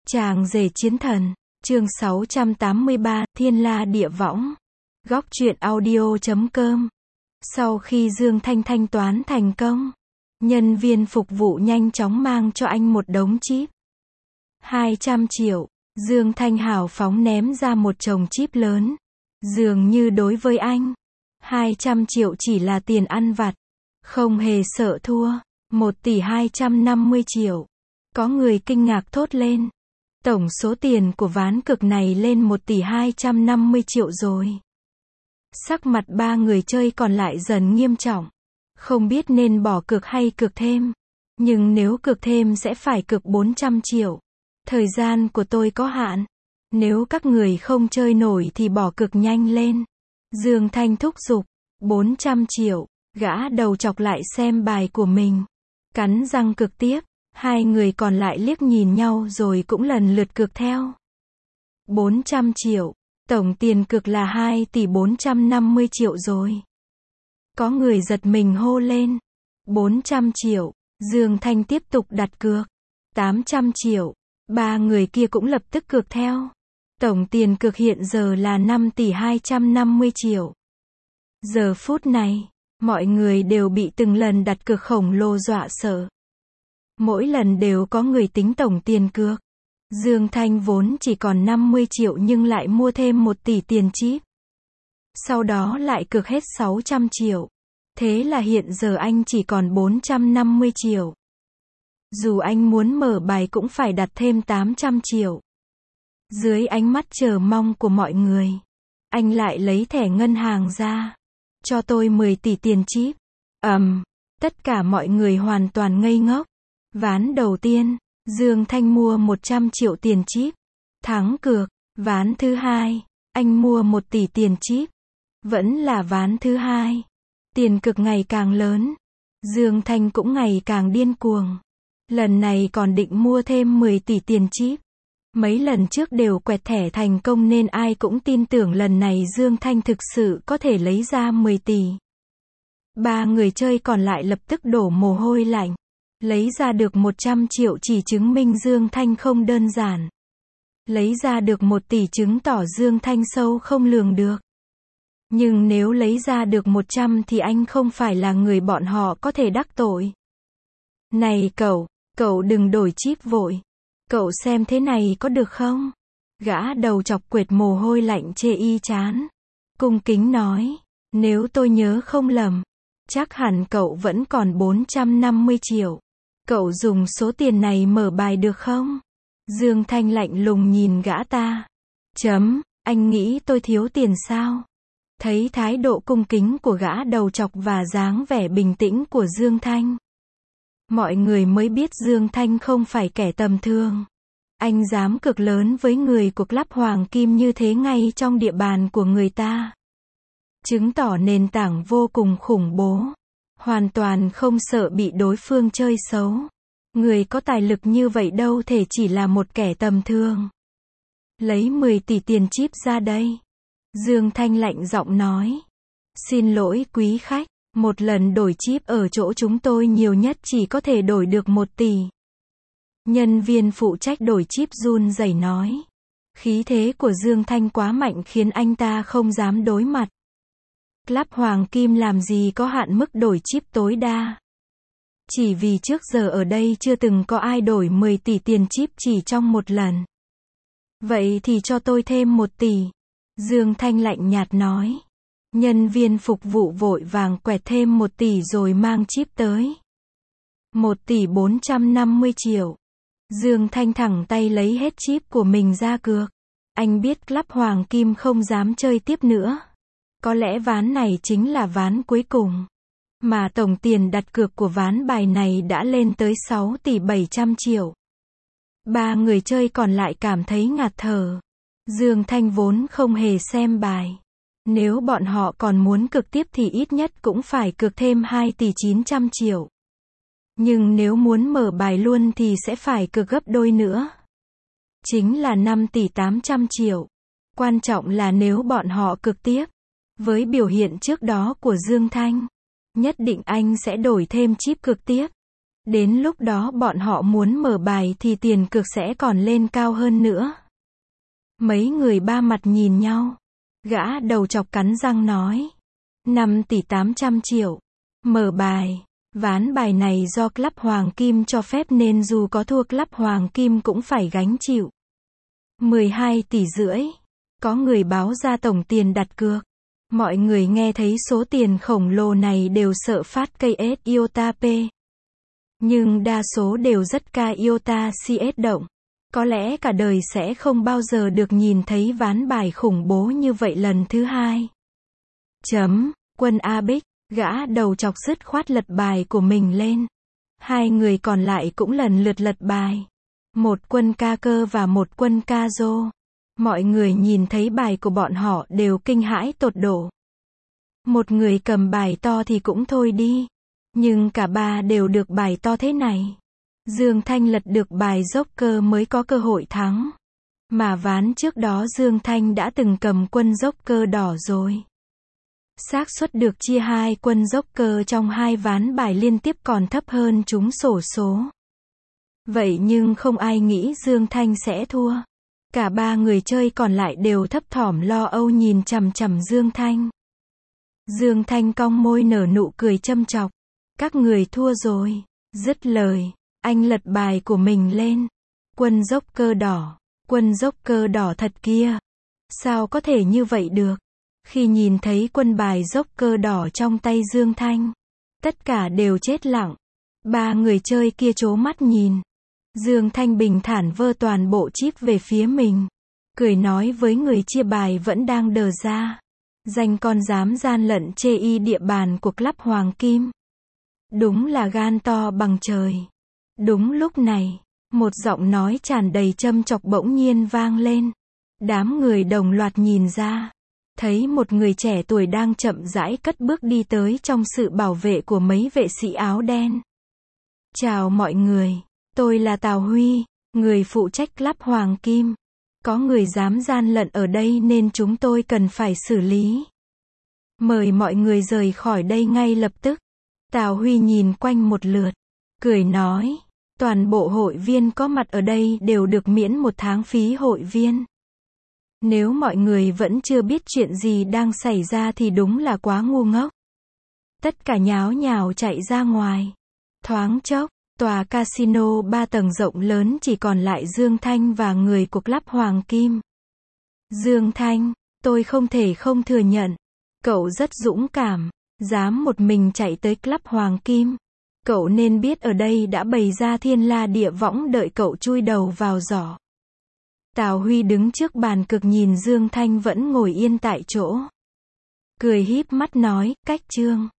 Chàng rể chiến thần, chương 683, Thiên La Địa Võng. Góc truyện audio.com. Sau khi Dương Thanh thanh toán thành công, nhân viên phục vụ nhanh chóng mang cho anh một đống chip. 200 triệu, Dương Thanh hào phóng ném ra một chồng chip lớn. Dường như đối với anh, 200 triệu chỉ là tiền ăn vặt, không hề sợ thua. 1 tỷ 250 triệu. Có người kinh ngạc thốt lên. Tổng số tiền của ván cược này lên 1 tỷ 250 triệu rồi. Sắc mặt ba người chơi còn lại dần nghiêm trọng. Không biết nên bỏ cược hay cược thêm. Nhưng nếu cược thêm sẽ phải cược 400 triệu. Thời gian của tôi có hạn. Nếu các người không chơi nổi thì bỏ cược nhanh lên. Dương Thanh thúc giục. 400 triệu. Gã đầu chọc lại xem bài của mình. Cắn răng cược tiếp. Hai người còn lại liếc nhìn nhau rồi cũng lần lượt cược theo. 400 triệu. Tổng tiền cược là 2 tỷ 450 triệu rồi. Có người giật mình hô lên. 400 triệu. Dương Thanh tiếp tục đặt cược. 800 triệu. Ba người kia cũng lập tức cược theo. Tổng tiền cược hiện giờ là 5 tỷ 250 triệu. Giờ phút này, mọi người đều bị từng lần đặt cược khổng lồ dọa sợ. Mỗi lần đều có người tính tổng tiền cược. Dương Thanh vốn chỉ còn 50 triệu nhưng lại mua thêm 1 tỷ tiền chip. Sau đó lại cược hết 600 triệu. Thế là hiện giờ anh chỉ còn 450 triệu. Dù anh muốn mở bài cũng phải đặt thêm 800 triệu. Dưới ánh mắt chờ mong của mọi người, anh lại lấy thẻ ngân hàng ra. Cho tôi 10 tỷ tiền chip. Tất cả mọi người hoàn toàn ngây ngốc. Ván đầu tiên, Dương Thanh mua 100 triệu tiền chip. Thắng cược. Ván thứ hai, anh mua 1 tỷ tiền chip. Vẫn là ván thứ hai. Tiền cược ngày càng lớn. Dương Thanh cũng ngày càng điên cuồng. Lần này còn định mua thêm 10 tỷ tiền chip. Mấy lần trước đều quẹt thẻ thành công nên ai cũng tin tưởng lần này Dương Thanh thực sự có thể lấy ra 10 tỷ. Ba người chơi còn lại lập tức đổ mồ hôi lạnh. Lấy ra được 100 triệu chỉ chứng minh Dương Thanh không đơn giản. Lấy ra được 1 tỷ chứng tỏ Dương Thanh sâu không lường được. Nhưng nếu lấy ra được 100 thì anh không phải là người bọn họ có thể đắc tội. Này cậu đừng đổi chip vội. Cậu xem thế này có được không? Gã đầu chọc quệt mồ hôi lạnh chê y chán. Cung kính nói, nếu tôi nhớ không lầm, chắc hẳn cậu vẫn còn 450 triệu. Cậu dùng số tiền này mở bài được không? Dương Thanh lạnh lùng nhìn gã ta. Anh nghĩ tôi thiếu tiền sao? Thấy thái độ cung kính của gã đầu chọc và dáng vẻ bình tĩnh của Dương Thanh, mọi người mới biết Dương Thanh không phải kẻ tầm thường. Anh dám cược lớn với người của Club Hoàng Kim như thế ngay trong địa bàn của người ta. Chứng tỏ nền tảng vô cùng khủng bố. Hoàn toàn không sợ bị đối phương chơi xấu. Người có tài lực như vậy đâu thể chỉ là một kẻ tầm thường. Lấy 10 tỷ tiền chip ra đây. Dương Thanh lạnh giọng nói. Xin lỗi quý khách, một lần đổi chip ở chỗ chúng tôi nhiều nhất chỉ có thể đổi được 1 tỷ. Nhân viên phụ trách đổi chip run rẩy nói. Khí thế của Dương Thanh quá mạnh khiến anh ta không dám đối mặt. Club Hoàng Kim làm gì có hạn mức đổi chip tối đa. Chỉ vì trước giờ ở đây chưa từng có ai đổi 10 tỷ tiền chip chỉ trong một lần. Vậy thì cho tôi thêm 1 tỷ. Dương Thanh lạnh nhạt nói. Nhân viên phục vụ vội vàng quẹt thêm 1 tỷ rồi mang chip tới. 1 tỷ 450 triệu. Dương Thanh thẳng tay lấy hết chip của mình ra cược. Anh biết Club Hoàng Kim không dám chơi tiếp nữa. Có lẽ ván này chính là ván cuối cùng. Mà tổng tiền đặt cược của ván bài này đã lên tới 6 tỷ 700 triệu. Ba người chơi còn lại cảm thấy ngạt thở. Dương Thanh vốn không hề xem bài. Nếu bọn họ còn muốn cược tiếp thì ít nhất cũng phải cược thêm 2 tỷ 900 triệu. Nhưng nếu muốn mở bài luôn thì sẽ phải cược gấp đôi nữa. Chính là 5 tỷ 800 triệu. Quan trọng là nếu bọn họ cược tiếp. Với biểu hiện trước đó của Dương Thanh, nhất định anh sẽ đổi thêm chip cược tiếp. Đến lúc đó bọn họ muốn mở bài thì tiền cược sẽ còn lên cao hơn nữa. Mấy người ba mặt nhìn nhau. Gã đầu chọc cắn răng nói. 5 tỷ 800 triệu. Mở bài. Ván bài này do Club Hoàng Kim cho phép nên dù có thua Club Hoàng Kim cũng phải gánh chịu. 12 tỷ rưỡi. Có người báo ra tổng tiền đặt cược. Mọi người nghe thấy số tiền khổng lồ này đều sợ phát cây S iota P. Nhưng đa số đều rất ca iota CS động. Có lẽ cả đời sẽ không bao giờ được nhìn thấy ván bài khủng bố như vậy lần thứ hai. Quân A Bích, gã đầu chọc dứt khoát lật bài của mình lên. Hai người còn lại cũng lần lượt lật bài. Một quân ca cơ và một quân ca rô. Mọi người nhìn thấy bài của bọn họ đều kinh hãi tột độ. Một người cầm bài to thì cũng thôi đi. Nhưng cả ba đều được bài to thế này. Dương Thanh lật được bài Joker mới có cơ hội thắng. Mà ván trước đó Dương Thanh đã từng cầm quân Joker đỏ rồi. Xác suất được chia hai quân Joker trong hai ván bài liên tiếp còn thấp hơn trúng xổ số. Vậy nhưng không ai nghĩ Dương Thanh sẽ thua. Cả ba người chơi còn lại đều thấp thỏm lo âu nhìn chằm chằm Dương Thanh. Dương Thanh cong môi nở nụ cười châm chọc. Các người thua rồi. Dứt lời, anh lật bài của mình lên. Quân Joker đỏ. Quân Joker đỏ thật kia. Sao có thể như vậy được? Khi nhìn thấy quân bài Joker đỏ trong tay Dương Thanh, tất cả đều chết lặng. Ba người chơi kia trố mắt nhìn. Dương Thanh bình thản vơ toàn bộ chip về phía mình. Cười nói với người chia bài vẫn đang đờ ra. Danh con dám gian lận chê y địa bàn của Club Hoàng Kim. Đúng là gan to bằng trời. Đúng lúc này, một giọng nói tràn đầy châm chọc bỗng nhiên vang lên. Đám người đồng loạt nhìn ra. Thấy một người trẻ tuổi đang chậm rãi cất bước đi tới trong sự bảo vệ của mấy vệ sĩ áo đen. Chào mọi người, tôi là Tào Huy, người phụ trách Club Hoàng Kim. Có người dám gian lận ở đây nên chúng tôi cần phải xử lý. Mời mọi người rời khỏi đây ngay lập tức. Tào Huy nhìn quanh một lượt, cười nói, toàn bộ hội viên có mặt ở đây đều được miễn 1 tháng phí hội viên. Nếu mọi người vẫn chưa biết chuyện gì đang xảy ra thì đúng là quá ngu ngốc. Tất cả nháo nhào chạy ra ngoài. Thoáng chốc, tòa casino 3 tầng rộng lớn chỉ còn lại Dương Thanh và người của Club Hoàng Kim. Dương Thanh, tôi không thể không thừa nhận. Cậu rất dũng cảm, dám một mình chạy tới Club Hoàng Kim. Cậu nên biết ở đây đã bày ra thiên la địa võng đợi cậu chui đầu vào giỏ. Tào Huy đứng trước bàn cược nhìn Dương Thanh vẫn ngồi yên tại chỗ. Cười híp mắt nói, cách chương.